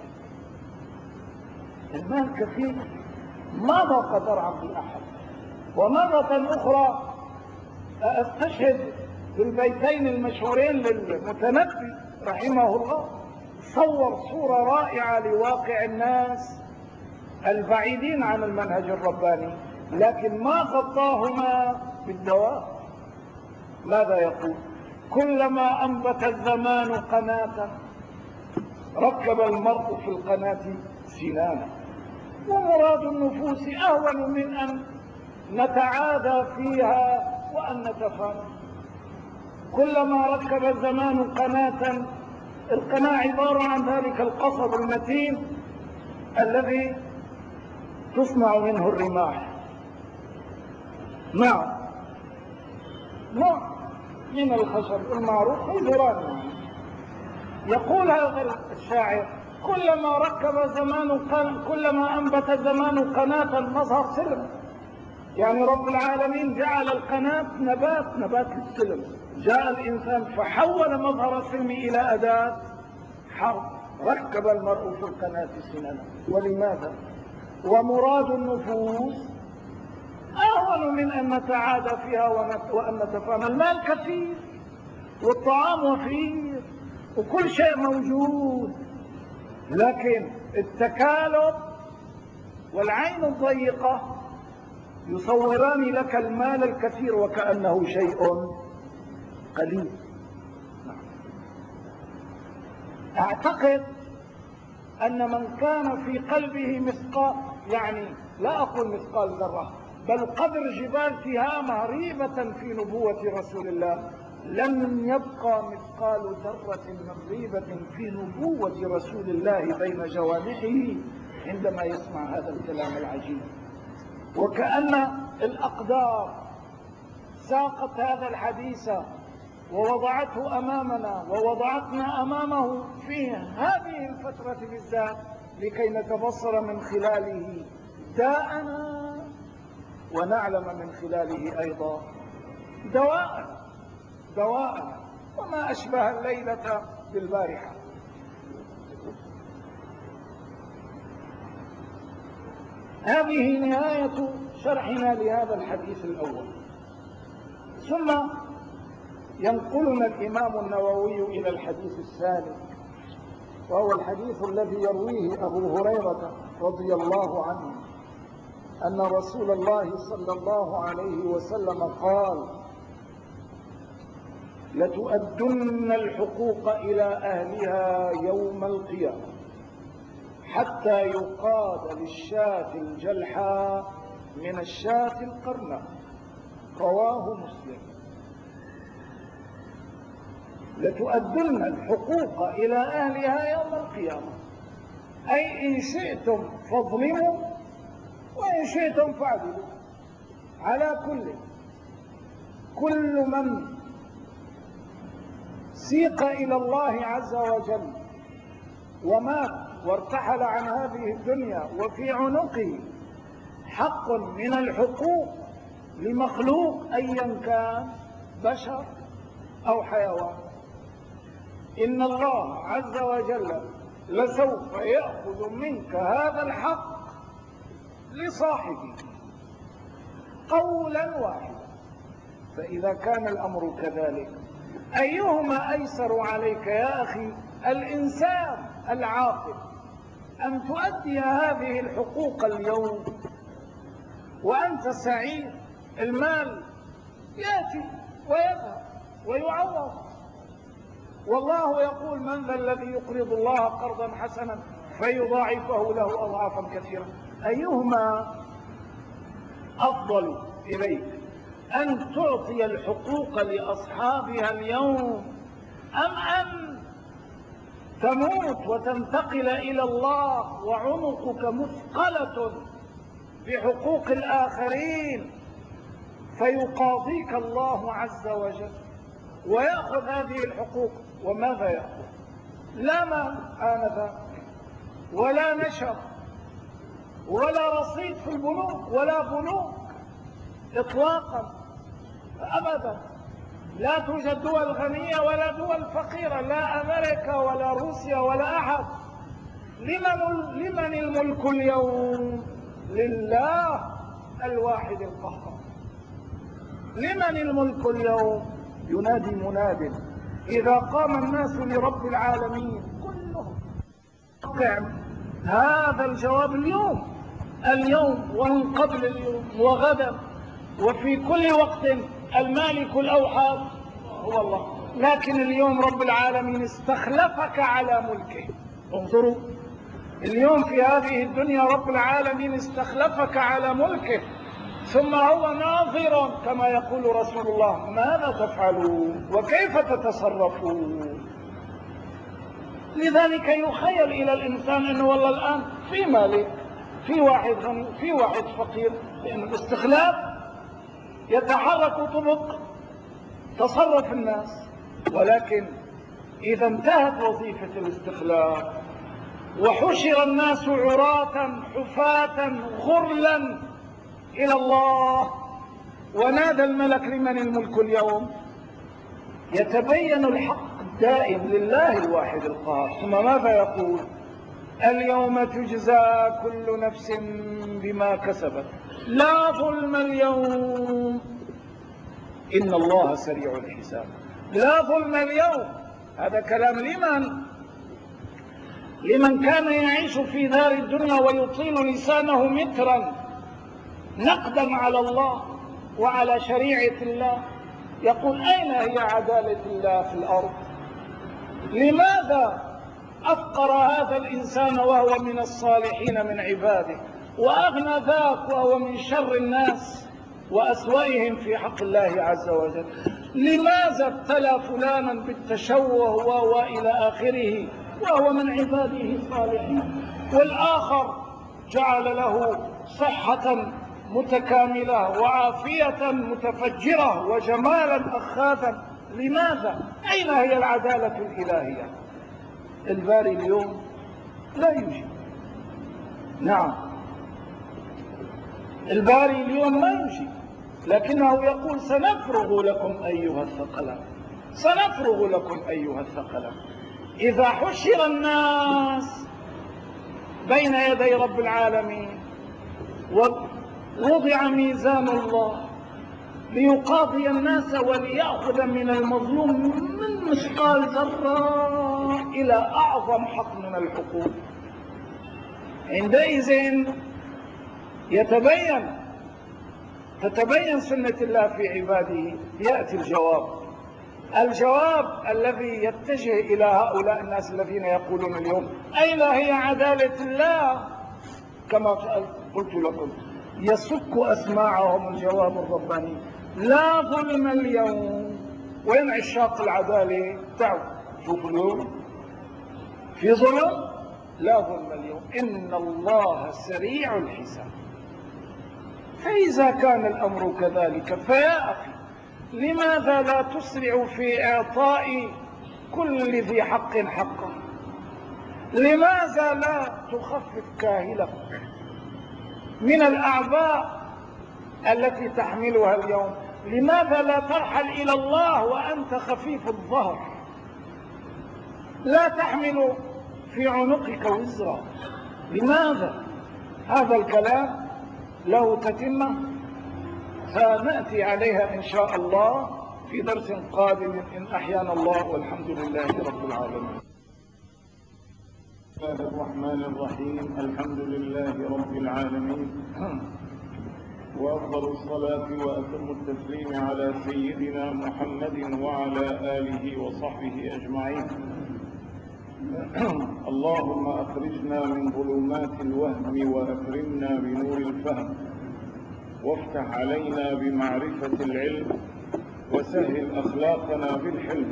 Speaker 2: المال كثير ما ضاق ذرعا بأحد. ومرة أخرى أستشهد بالبيتين المشهورين للمتنبي رحمه الله، صور صورة رائعة لواقع الناس البعيدين عن المنهج الرباني، لكن ما غطاهما بالدواء. ماذا يقول؟ كلما أنبت الزمان قناة ركب المرء في القناة سنانا، ومراد النفوس أهون من أن نتعادى فيها وأن نتفانى. كلما ركب الزمان قناة، القناة عبارة عن ذلك القصب المتين الذي تصنع منه الرماح. نعم من الخشب المعروف حجران. يقول هذا الشاعر: كلما أنبت الزمان قناة مظهر سلم، يعني رب العالمين جعل القناة نبات للسلم. جاء الإنسان فحول مظهر السلم إلى أداة حرب، ركب المرء في القناة سننا. ولماذا؟ ومراد النفوس أهون من أن نتعادى فيها وأن نتفانى. المال كثير والطعام وفير وكل شيء موجود، لكن التكالب والعين الضيقة يصوران لك المال الكثير وكأنه شيء قليل. أعتقد أن من كان في قلبه مثقال، يعني لا أقول مثقال ذرة، بل قدر جبال تهامة ريبة في نبوة رسول الله، لم يبقى مثقال ذرة من ريبة في نبوة رسول الله بين جوانحه عندما يسمع هذا الكلام العجيب. وكأن الأقدار ساقت هذا الحديث ووضعته أمامنا ووضعتنا أمامه في هذه الفترة بالذات، لكي نتبصر من خلاله داءنا ونعلم من خلاله أيضا دواءنا، وما أشبه الليلة بالبارحة. هذه نهاية شرحنا لهذا الحديث الأول. ثم ينقلنا الإمام النووي إلى الحديث الثاني، وهو الحديث الذي يرويه أبو هريرة رضي الله عنه أن رسول الله صلى الله عليه وسلم قال: لتؤدن الحقوق إلى أهلها يوم القيامة حتى يقاد للشاة الجلحاء من الشاة القرناء. رواه مسلم. لتؤدن الحقوق إلى أهلها يوم القيامة، أي إن شئتم فاظلموا وإن شئتم فاعدلوا. على كل من سيق إلى الله عز وجل ومات وارتحل عن هذه الدنيا وفي عنقه حق من الحقوق لمخلوق أيا كان بشر أو حيوان، إن الله عز وجل لسوف يأخذ منك هذا الحق لصاحبه قولا واحدا. فإذا كان الأمر كذلك أيهما أيسر عليك يا أخي الإنسان العاقل، أن تؤدي هذه الحقوق اليوم وأنت سعيد، المال يأتي ويذهب ويعوض، والله يقول من ذا الذي يقرض الله قرضا حسنا فيضاعفه له أضعافا كثيرة. أيهما أفضل إليك، أن تعطي الحقوق لأصحابها اليوم أم أن تموت وتنتقل إلى الله وعنقك مثقلة بحقوق الآخرين فيقاضيك الله عز وجل ويأخذ هذه الحقوق؟ وماذا يأخذ؟ لا مال آنذاك ولا نشر ولا رصيد في البنوك ولا بنوك إطلاقا أبدا. لا توجد دول غنية ولا دول فقيرة، لا أمريكا ولا روسيا ولا أحد. لمن الملك اليوم؟ لله الواحد القهار. لمن الملك اليوم؟ ينادي مناد إذا قام الناس لرب العالمين كلهم. هذا الجواب اليوم ومن قبل اليوم وغدا وفي كل وقت. المالك الأوحد هو الله، لكن اليوم رب العالمين استخلفك على ملكه. انظروا، اليوم في هذه الدنيا رب العالمين استخلفك على ملكه، ثم هو ناظر كما يقول رسول الله ماذا تفعلون وكيف تتصرفون. لذلك يخيل إلى الإنسان أنه والله الآن في مالك، في واحد غني، في واحد فقير، لأن الاستخلاف يتحرك طبق تصرف الناس. ولكن إذا انتهت وظيفة الاستخلاف وحشر الناس عراة حفاة غرلا إلى الله ونادى الملك لمن الملك اليوم، يتبين الحق الدائم لله الواحد القهار. ثم ماذا يقول؟ اليوم تجزى كل نفس بما كسبت لا ظلم اليوم إن الله سريع الحساب. لا ظلم اليوم، هذا كلام لمن كان يعيش في دار الدنيا ويطيل لسانه مترا نقدا على الله وعلى شريعة الله، يقول أين هي عدالة الله في الأرض؟ لماذا أفقر هذا الإنسان وهو من الصالحين من عباده، وأغنى ذاك وهو من شر الناس وأسوأهم في حق الله عز وجل؟ لماذا ابتلى فلانا بالتشوه وإلى آخره وهو من عباده الصالحين، والآخر جعل له صحة متكاملة وعافية متفجرة وجمالا أخاذا؟ لماذا؟ أين هي العدالة الإلهية؟ الباري اليوم لا يوجد. نعم، الباري اليوم ما يوجد، لكنه يقول سنفرغ لكم أيها الثقلان، سنفرغ لكم أيها الثقلان. إذا حشر الناس بين يدي رب العالمين ووضع ميزان الله ليقاضي الناس وليأخذ من المظلوم من مثقال ذرة إلى أعظم حق من الحقوق، عندئذ تتبين سنة الله في عباده. يأتي الجواب الذي يتجه إلى هؤلاء الناس الذين يقولون اليوم أين هي عدالة الله؟ كما قلت لكم يسك أسماعهم الجواب الرباني لا ظلم اليوم. وين عشاق العدالة؟ تعالوا شوفوا اليوم في ظلم؟ لا ظلم اليوم إن الله سريع الحساب. فإذا كان الأمر كذلك فيا أخي لماذا لا تسرع في إعطاء كل ذي حق حقه. لماذا لا تخفف كاهلك من الأعباء التي تحملها اليوم؟ لماذا لا ترحل إلى الله وأنت خفيف الظهر؟ لا تحمل في عنقك وزرا. لماذا؟ هذا الكلام له تتمة سنأتي عليها إن شاء الله في درس قادم إن أحيانا الله، والحمد لله رب العالمين.
Speaker 1: بسم الله الرحمن الرحيم. الحمد لله رب العالمين، وأفضل الصلاة وأتم التسليم على سيدنا محمد وعلى آله وصحبه أجمعين. اللهم أخرجنا من ظلمات الوهم وأكرمنا بنور الفهم، وافتح علينا بمعرفة العلم، وسهل أخلاقنا بالحلم،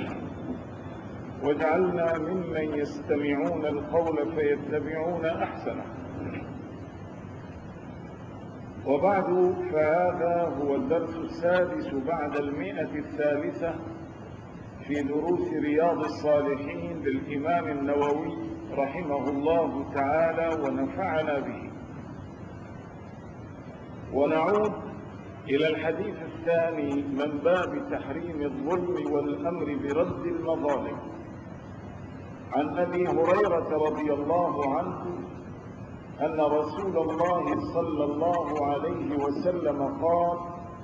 Speaker 1: واجعلنا ممن يستمعون القول فيتبعون أحسنه. وبعد، فهذا هو الدرس السادس بعد 103 في دروس رياض الصالحين للإمام النووي رحمه الله تعالى ونفعنا به. ونعود إلى الحديث الثاني من باب تحريم الظلم والأمر برد المظالم. عن أبي هريرة رضي الله عنه أن رسول الله صلى الله عليه وسلم قال: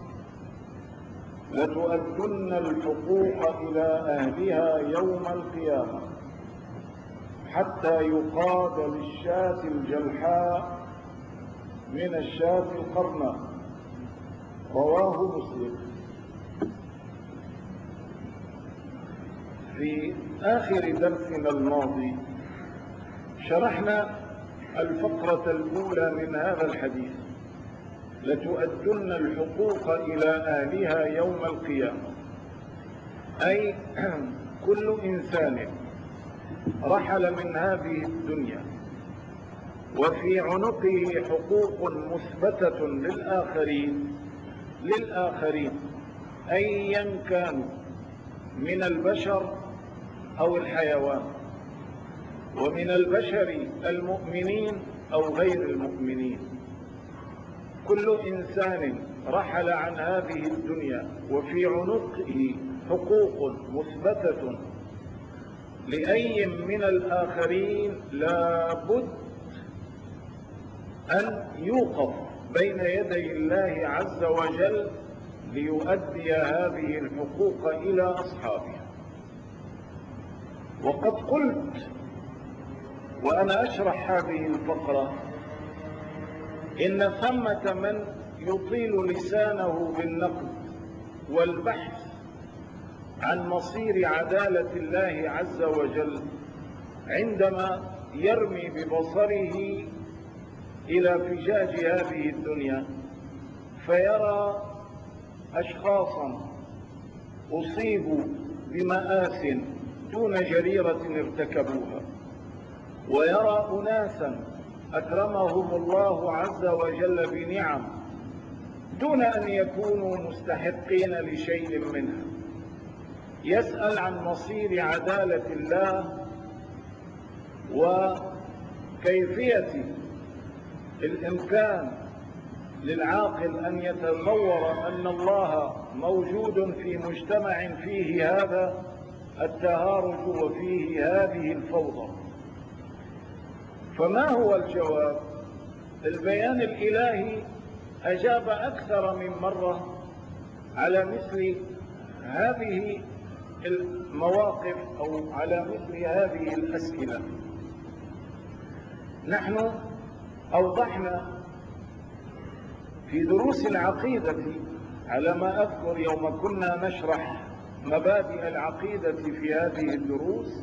Speaker 1: لتؤدن الحقوق إلى أهلها يوم القيامة حتى يقاد للشاة الجلحاء من الشاة القرناء. رواه مسلم. في آخر درسنا الماضي شرحنا الفقرة الأولى من هذا الحديث: لتؤدن الحقوق إلى أهلها يوم القيامة، أي كل إنسان رحل من هذه الدنيا وفي عنقه حقوق مثبتة للآخرين أيا كانوا من البشر أو الحيوان، ومن البشر المؤمنين أو غير المؤمنين. كل إنسان رحل عن هذه الدنيا وفي عنقه حقوق مثبتة لأي من الآخرين لا بد أن يوقف بين يدي الله عز وجل ليؤدي هذه الحقوق إلى أصحابها. وقد قلت وأنا أشرح هذه الفقرة إن ثمة من يطيل لسانه بالنقد والبحث عن مصير عدالة الله عز وجل عندما يرمي ببصره إلى فجاج هذه الدنيا فيرى أشخاصا أصيبوا بمآس دون جريرة ارتكبوها، ويرى أناسا أكرمهم الله عز وجل بنعم دون أن يكونوا مستحقين لشيء منها. يسأل عن مصير عدالة الله وكيفية الإمكان للعاقل أن يتصور أن الله موجود في مجتمع فيه هذا التهارج وفيه هذه الفوضى. فما هو الجواب؟ البيان الإلهي أجاب أكثر من مرة على مثل هذه المواقف أو على مثل هذه الأسئلة. نحن أوضحنا في دروس العقيدة على ما أذكر يوم كنا نشرح مبادئ العقيدة في هذه الدروس،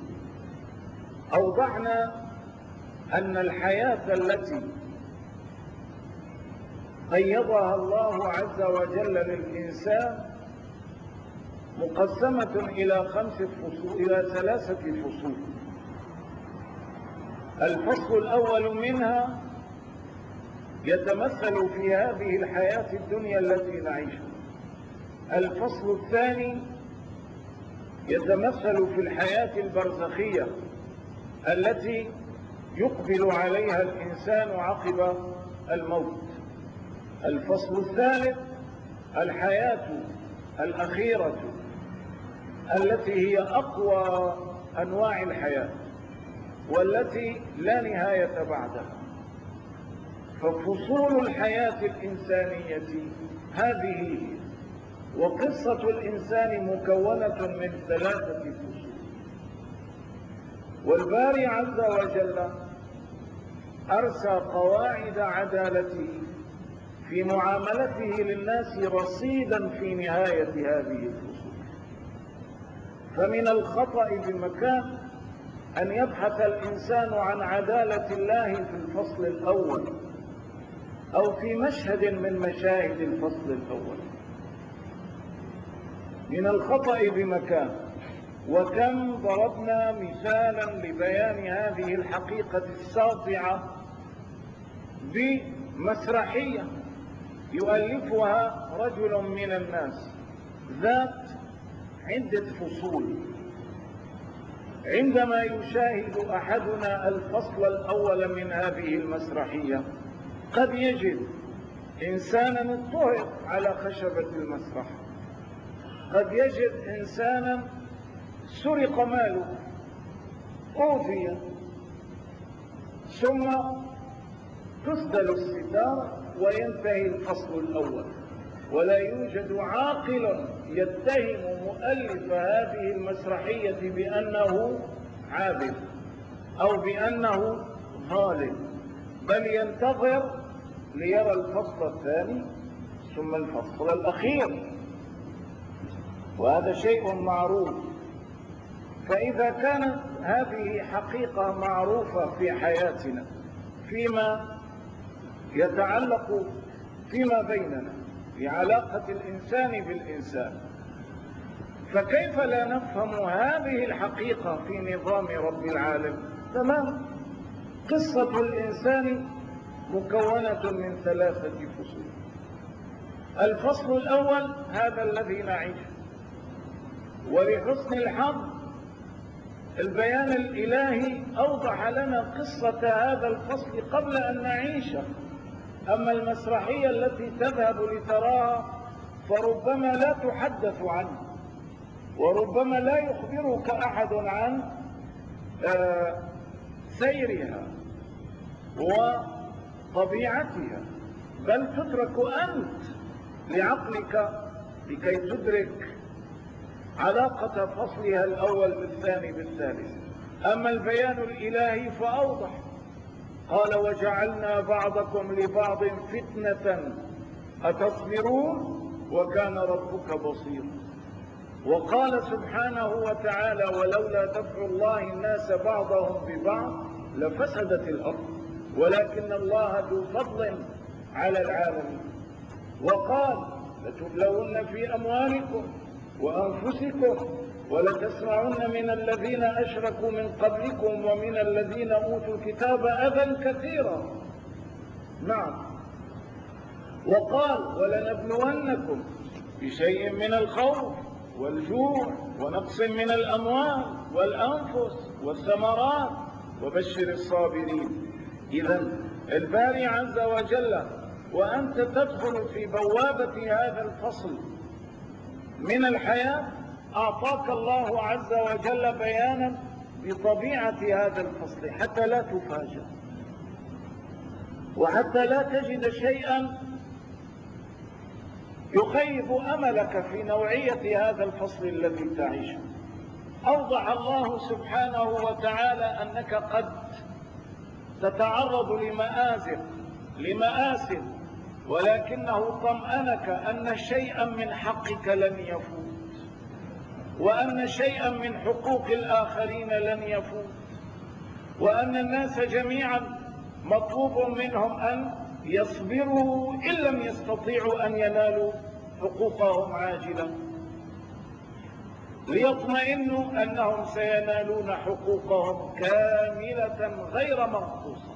Speaker 1: أوضحنا أن الحياة التي قيضها الله عز وجل للإنسان مقسمة إلى 3 فصول. الفصل الأول منها يتمثل في هذه الحياة الدنيا التي نعيشها. الفصل الثاني
Speaker 2: يتمثل في الحياة البرزخية التي يقبل عليها الإنسان عقب الموت. الفصل الثالث الحياة الأخيرة التي هي أقوى أنواع الحياة والتي لا نهاية بعدها. ففصول الحياة الإنسانية هذه، وقصة الإنسان مكونة من 3 فصول. والباري عز وجل أرسى قواعد عدالته في معاملته للناس رصيدا في نهاية هذه الفصول. فمن الخطأ بمكان أن يبحث الإنسان عن عدالة الله في الفصل الأول أو في مشهد من مشاهد الفصل الأول. من الخطأ بمكان. وكم ضربنا مثالا لبيان هذه الحقيقة الساطعة بمسرحية يؤلفها رجل من الناس ذات عدة فصول. عندما يشاهد أحدنا الفصل الأول من هذه المسرحية قد يجد إنسانا اضطهد على خشبة المسرح، قد يجد إنسانا سرق ماله، أوذي، ثم تسدل الستار وينتهي الفصل الأول، ولا يوجد عاقل يتهم مؤلف هذه المسرحية بأنه عابث أو بأنه ظالم، بل ينتظر ليرى الفصل الثاني ثم الفصل الأخير، وهذا شيء معروف. فإذا كانت هذه حقيقة معروفة في حياتنا فيما يتعلق فيما بيننا بعلاقة الإنسان بالإنسان، فكيف لا نفهم هذه الحقيقة في نظام رب العالمين؟ تمام. قصة الإنسان مكونة من 3 فصول. الفصل الأول هذا الذي نعيشه، ولحسن الحظ البيان الإلهي أوضح لنا قصة هذا الفصل قبل أن نعيشه. أما المسرحية التي تذهب لتراها فربما لا تحدث عنه، وربما لا يخبرك أحد عن سيرها وطبيعتها، بل تترك أنت لعقلك لكي تدرك علاقة فصلها الأول بالثاني بالثالث. أما البيان الإلهي فأوضح، قال وجعلنا بعضكم لبعض فتنة أتصبرون وكان ربك بصيرا. وقال سبحانه وتعالى ولولا دفع الله الناس بعضهم ببعض لفسدت الأرض ولكن الله ذو فضل على العالمين. وقال لتبلون في أموالكم وأنفسكم ولتسمعن من الذين أشركوا من قبلكم ومن الذين أوتوا الكتاب أذى كثيرا. نعم. وقال ولنبلونكم بشيء من الخوف والجوع ونقص من الأموال والأنفس والثمرات وبشر الصابرين. إذن الباري عز وجل وأنت تدخل في بوابة هذا الفصل من الحياة أعطاك الله عز وجل بيانا بطبيعة هذا الفصل حتى لا تفاجأ وحتى لا تجد شيئا يخيب أملك في نوعية هذا الفصل الذي تعيشه. أوضح الله سبحانه وتعالى أنك قد تتعرض لمآسف ولكنه طمأنك أن شيئا من حقك لن يفوت وأن شيئا من حقوق الآخرين لن يفوت وأن الناس جميعا مطلوب منهم أن يصبروا إن لم يستطيعوا أن ينالوا حقوقهم عاجلا ليطمئنوا أنهم سينالون حقوقهم كاملة غير منقوصة.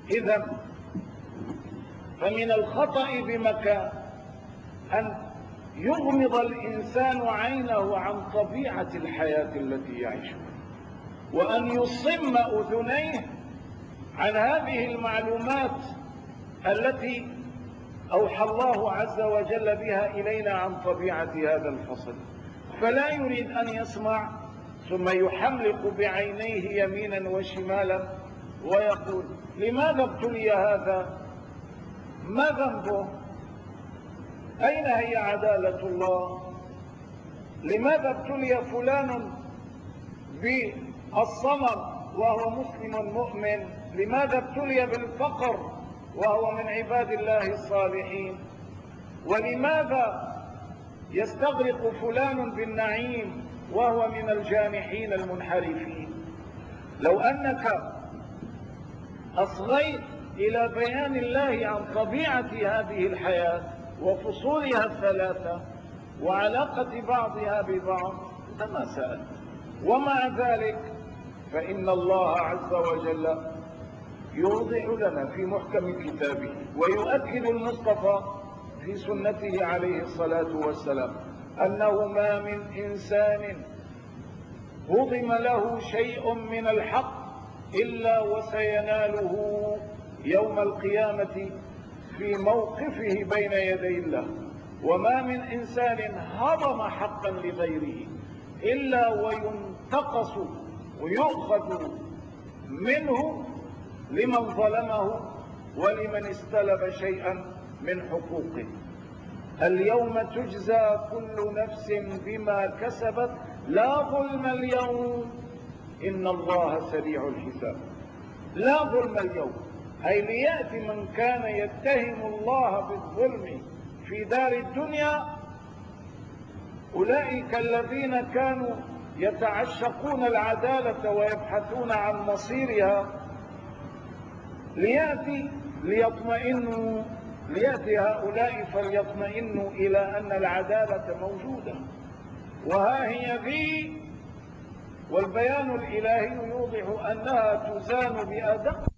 Speaker 2: إذن فمن الخطأ بمكان أن يغمض الإنسان عينه عن طبيعة الحياة التي يعيشها، وأن يصم أذنيه عن هذه المعلومات التي أوحى الله عز وجل بها إلينا عن طبيعة هذا الفصل، فلا يريد أن يسمع ثم يحملق بعينيه يمينا وشمالا ويقول لماذا ابتلي هذا؟ ما ذنبه؟ أين هي عدالة الله؟ لماذا ابتلي فلان بالصمم وهو مسلم مؤمن؟ لماذا ابتلي بالفقر وهو من عباد الله الصالحين؟ ولماذا يستغرق فلان بالنعيم وهو من الجانحين المنحرفين؟ لو أنك أصغيت إلى بيان الله عن طبيعة هذه الحياة وفصولها الثلاثة وعلاقة بعضها ببعض لما سألت. ومع ذلك فإن الله عز وجل يوضح لنا في محكم كتابه ويؤكد المصطفى في سنته عليه الصلاة والسلام أنه ما من إنسان هضم له شيء من الحق إلا وسيناله يوم القيامة في موقفه بين يدي الله، وما من إنسان هضم حقا لغيره إلا وينتقص ويؤخذ منه لمن ظلمه ولمن استلب شيئا من حقوقه. اليوم تجزى كل نفس بما كسبت لا ظلم اليوم إن الله سريع الحساب. لا ظلم اليوم، أي ليأتي من كان يتهم الله بالظلم في دار الدنيا، أولئك الذين كانوا يتعشقون العدالة ويبحثون عن مصيرها، ليأتي هؤلاء فليطمئنوا إلى أن العدالة موجودة وها هي ذي، والبيان الإلهي يوضح أنها تزان بأدق